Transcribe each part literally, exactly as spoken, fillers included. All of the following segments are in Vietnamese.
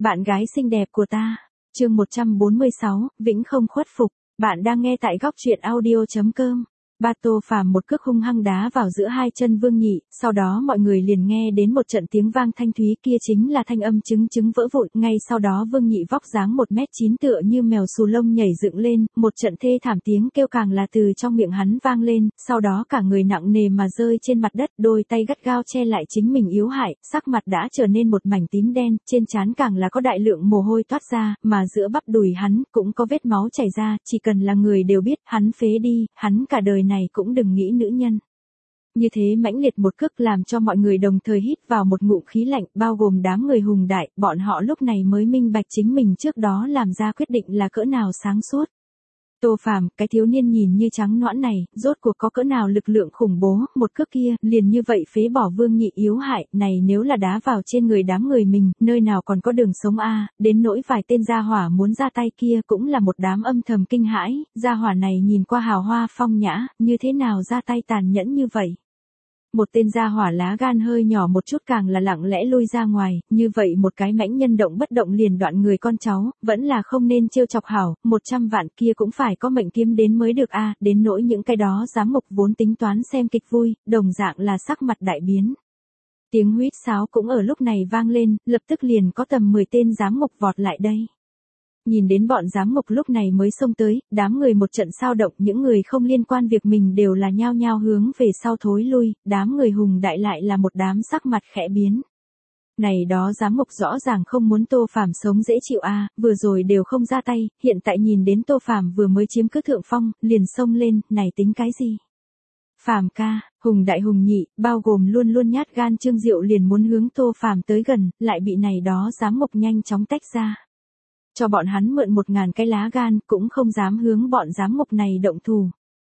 Bạn gái xinh đẹp của ta. Chương một trăm bốn mươi sáu, Vĩnh không khuất phục. Bạn đang nghe tại góc truyện audio chấm com. Ba Tô Phàm một cước hung hăng đá vào giữa hai chân Vương Nhị, sau đó mọi người liền nghe đến một trận tiếng vang thanh thúy, kia chính là thanh âm trứng trứng vỡ vụn. Ngay sau đó Vương Nhị vóc dáng một mét chín tựa như mèo xù lông nhảy dựng lên, một trận thê thảm tiếng kêu càng là từ trong miệng hắn vang lên, sau đó cả người nặng nề mà rơi trên mặt đất, đôi tay gắt gao che lại chính mình yếu hại, sắc mặt đã trở nên một mảnh tím đen, trên trán càng là có đại lượng mồ hôi toát ra, mà giữa bắp đùi hắn cũng có vết máu chảy ra, chỉ cần là người đều biết, hắn phế đi, hắn cả đời này cũng đừng nghĩ nữ nhân. Như thế mãnh liệt một cước làm cho mọi người đồng thời hít vào một ngụm khí lạnh, bao gồm đám người hùng đại, bọn họ lúc này mới minh bạch chính mình trước đó làm ra quyết định là cỡ nào sáng suốt. Tô Phàm, cái thiếu niên nhìn như trắng nõn này, rốt cuộc có cỡ nào lực lượng khủng bố, một cước kia, liền như vậy phế bỏ Vương Nhị yếu hại, này nếu là đá vào trên người đám người mình, nơi nào còn có đường sống a, đến nỗi vài tên gia hỏa muốn ra tay kia cũng là một đám âm thầm kinh hãi, gia hỏa này nhìn qua hào hoa phong nhã, như thế nào ra tay tàn nhẫn như vậy. Một tên gia hỏa lá gan hơi nhỏ một chút càng là lặng lẽ lui ra ngoài, như vậy một cái mãnh nhân động bất động liền đoạn người con cháu, vẫn là không nên trêu chọc hảo, một trăm vạn kia cũng phải có mệnh kiếm đến mới được a, đến nỗi những cái đó giám mục vốn tính toán xem kịch vui, đồng dạng là sắc mặt đại biến. Tiếng huýt sáo cũng ở lúc này vang lên, lập tức liền có tầm mười tên giám mục vọt lại đây. Nhìn đến bọn giám mục lúc này mới xông tới, đám người một trận sao động, những người không liên quan việc mình đều là nhao nhao hướng về sau thối lui, đám người hùng đại lại là một đám sắc mặt khẽ biến. Này đó giám mục rõ ràng không muốn Tô Phàm sống dễ chịu a, vừa rồi đều không ra tay, hiện tại nhìn đến Tô Phàm vừa mới chiếm cứ thượng phong, liền xông lên, này tính cái gì? Phàm ca, hùng đại hùng nhị, bao gồm luôn luôn nhát gan Trương Diệu liền muốn hướng Tô Phàm tới gần, lại bị này đó giám mục nhanh chóng tách ra. Cho bọn hắn mượn một ngàn cái lá gan, cũng không dám hướng bọn giám mục này động thủ.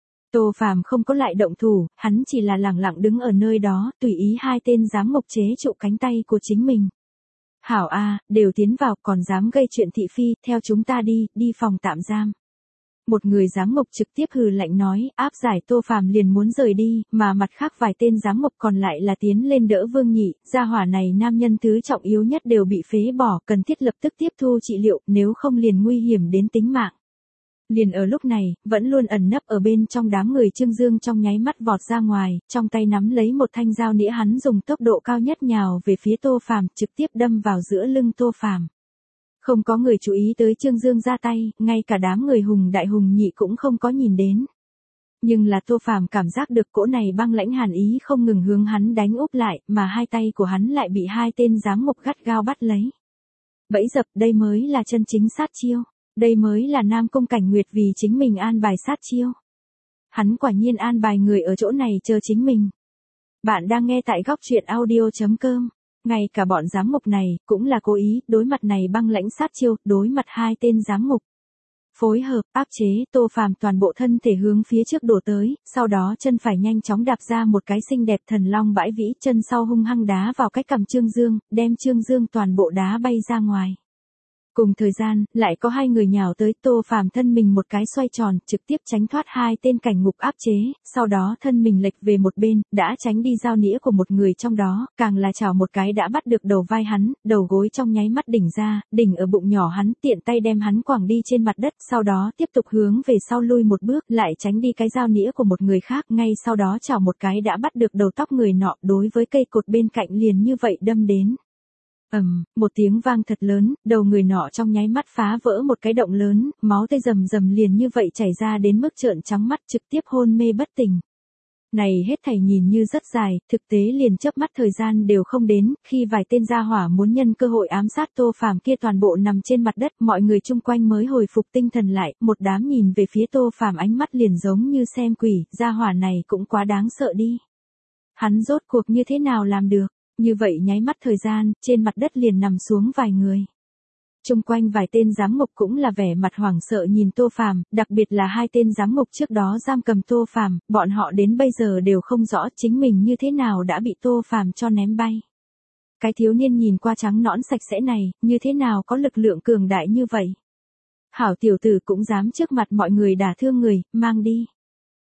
Tô Phàm không có lại động thủ, hắn chỉ là lẳng lặng đứng ở nơi đó, tùy ý hai tên giám mục chế trụ cánh tay của chính mình. Hảo a, đều tiến vào, còn dám gây chuyện thị phi, theo chúng ta đi, đi phòng tạm giam. Một người giám mục trực tiếp hừ lạnh nói, áp giải Tô Phàm liền muốn rời đi, mà mặt khác vài tên giám mục còn lại là tiến lên đỡ Vương Nhị, gia hỏa này nam nhân thứ trọng yếu nhất đều bị phế bỏ, cần thiết lập tức tiếp thu trị liệu, nếu không liền nguy hiểm đến tính mạng. Liền ở lúc này, vẫn luôn ẩn nấp ở bên trong đám người Trương Dương trong nháy mắt vọt ra ngoài, trong tay nắm lấy một thanh dao nĩa, hắn dùng tốc độ cao nhất nhào về phía Tô Phàm, trực tiếp đâm vào giữa lưng Tô Phàm. Không có người chú ý tới Trương Dương ra tay, ngay cả đám người hùng đại hùng nhị cũng không có nhìn đến. Nhưng là Tô Phàm cảm giác được cỗ này băng lãnh hàn ý không ngừng hướng hắn đánh úp lại, mà hai tay của hắn lại bị hai tên giám mục gắt gao bắt lấy. Bẫy dập, đây mới là chân chính sát chiêu, đây mới là Nam Cung Cảnh Nguyệt vì chính mình an bài sát chiêu. Hắn quả nhiên an bài người ở chỗ này chờ chính mình. Bạn đang nghe tại góc truyện audio chấm com. Ngay cả bọn giám mục này, cũng là cố ý, đối mặt này băng lãnh sát chiêu, đối mặt hai tên giám mục. Phối hợp, áp chế, Tô Phàm toàn bộ thân thể hướng phía trước đổ tới, sau đó chân phải nhanh chóng đạp ra một cái xinh đẹp thần long bãi vĩ, chân sau hung hăng đá vào cái cằm Trương Dương, đem Trương Dương toàn bộ đá bay ra ngoài. Cùng thời gian, lại có hai người nhào tới, Tô Phàm thân mình một cái xoay tròn, trực tiếp tránh thoát hai tên cảnh ngục áp chế, sau đó thân mình lệch về một bên, đã tránh đi dao nĩa của một người trong đó, càng là chảo một cái đã bắt được đầu vai hắn, đầu gối trong nháy mắt đỉnh ra, đỉnh ở bụng nhỏ hắn, tiện tay đem hắn quẳng đi trên mặt đất, sau đó tiếp tục hướng về sau lui một bước, lại tránh đi cái dao nĩa của một người khác, ngay sau đó chảo một cái đã bắt được đầu tóc người nọ, đối với cây cột bên cạnh liền như vậy đâm đến. Ầm, um, một tiếng vang thật lớn, đầu người nọ trong nháy mắt phá vỡ một cái động lớn, máu tươi rầm rầm liền như vậy chảy ra đến mức trợn trắng mắt, trực tiếp hôn mê bất tỉnh. Này hết thảy nhìn như rất dài, thực tế liền chớp mắt thời gian đều không đến, khi vài tên gia hỏa muốn nhân cơ hội ám sát Tô Phàm kia toàn bộ nằm trên mặt đất, mọi người chung quanh mới hồi phục tinh thần lại, một đám nhìn về phía Tô Phàm ánh mắt liền giống như xem quỷ, gia hỏa này cũng quá đáng sợ đi. Hắn rốt cuộc như thế nào làm được? Như vậy nháy mắt thời gian, trên mặt đất liền nằm xuống vài người. Chung quanh vài tên giám mục cũng là vẻ mặt hoảng sợ nhìn Tô Phàm, đặc biệt là hai tên giám mục trước đó giam cầm Tô Phàm, bọn họ đến bây giờ đều không rõ chính mình như thế nào đã bị Tô Phàm cho ném bay. Cái thiếu niên nhìn qua trắng nõn sạch sẽ này, như thế nào có lực lượng cường đại như vậy? Hảo tiểu tử cũng dám trước mặt mọi người đả thương người, mang đi.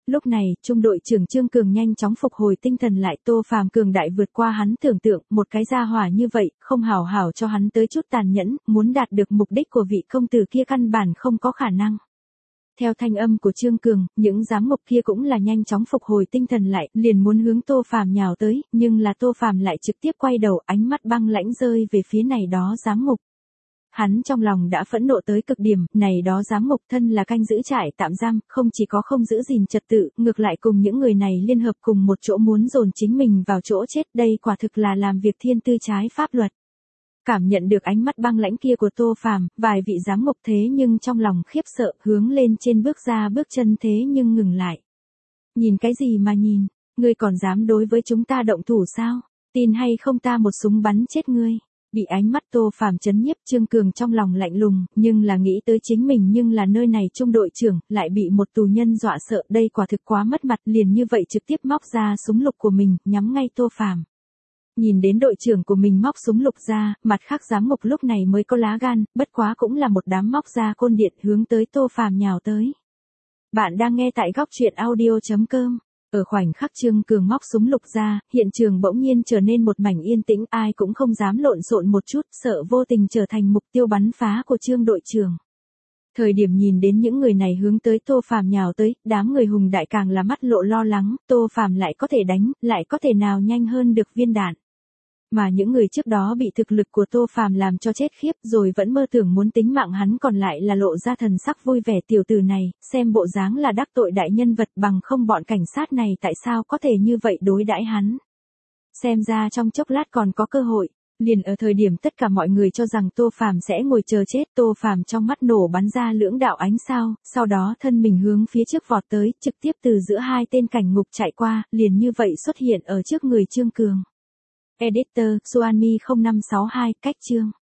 Lúc này, trung đội trưởng Trương Cường nhanh chóng phục hồi tinh thần lại, Tô Phàm cường đại vượt qua hắn tưởng tượng, một cái gia hỏa như vậy, không hảo hảo cho hắn tới chút tàn nhẫn, muốn đạt được mục đích của vị công tử kia căn bản không có khả năng. Theo thanh âm của Trương Cường, những giám ngục kia cũng là nhanh chóng phục hồi tinh thần lại, liền muốn hướng Tô Phàm nhào tới, nhưng là Tô Phàm lại trực tiếp quay đầu, ánh mắt băng lãnh rơi về phía này đó giám ngục. Hắn trong lòng đã phẫn nộ tới cực điểm, này đó giám ngục thân là canh giữ trại tạm giam, không chỉ có không giữ gìn trật tự, ngược lại cùng những người này liên hợp cùng một chỗ muốn dồn chính mình vào chỗ chết, đây quả thực là làm việc thiên tư trái pháp luật. Cảm nhận được ánh mắt băng lãnh kia của Tô Phàm, vài vị giám ngục thế nhưng trong lòng khiếp sợ, hướng lên trên bước ra bước chân thế nhưng ngừng lại. Nhìn cái gì mà nhìn, ngươi còn dám đối với chúng ta động thủ sao? Tin hay không ta một súng bắn chết ngươi. Bị ánh mắt Tô Phàm chấn nhiếp, Trương Cường trong lòng lạnh lùng, nhưng là nghĩ tới chính mình nhưng là nơi này trung đội trưởng, lại bị một tù nhân dọa sợ, đây quả thực quá mất mặt, liền như vậy trực tiếp móc ra súng lục của mình, nhắm ngay Tô Phàm. Nhìn đến đội trưởng của mình móc súng lục ra, mặt khác giám ngục lúc này mới có lá gan, bất quá cũng là một đám móc ra côn điện hướng tới Tô Phàm nhào tới. Bạn đang nghe tại góc truyện audio chấm com. Ở khoảnh khắc Trương Cường móc súng lục ra, hiện trường bỗng nhiên trở nên một mảnh yên tĩnh, ai cũng không dám lộn xộn một chút, sợ vô tình trở thành mục tiêu bắn phá của Trương đội trưởng. Thời điểm nhìn đến những người này hướng tới Tô Phàm nhào tới, đám người hùng đại càng là mắt lộ lo lắng, Tô Phàm lại có thể đánh, lại có thể nào nhanh hơn được viên đạn. Mà những người trước đó bị thực lực của Tô Phàm làm cho chết khiếp rồi vẫn mơ tưởng muốn tính mạng hắn còn lại là lộ ra thần sắc vui vẻ, tiểu tử này, xem bộ dáng là đắc tội đại nhân vật, bằng không bọn cảnh sát này tại sao có thể như vậy đối đãi hắn. Xem ra trong chốc lát còn có cơ hội. Liền ở thời điểm tất cả mọi người cho rằng Tô Phàm sẽ ngồi chờ chết, Tô Phàm trong mắt nổ bắn ra lưỡng đạo ánh sao, sau đó thân mình hướng phía trước vọt tới, trực tiếp từ giữa hai tên cảnh ngục chạy qua, liền như vậy xuất hiện ở trước người Trương Cường. Editor, Suanmi không năm sáu hai, cách chương.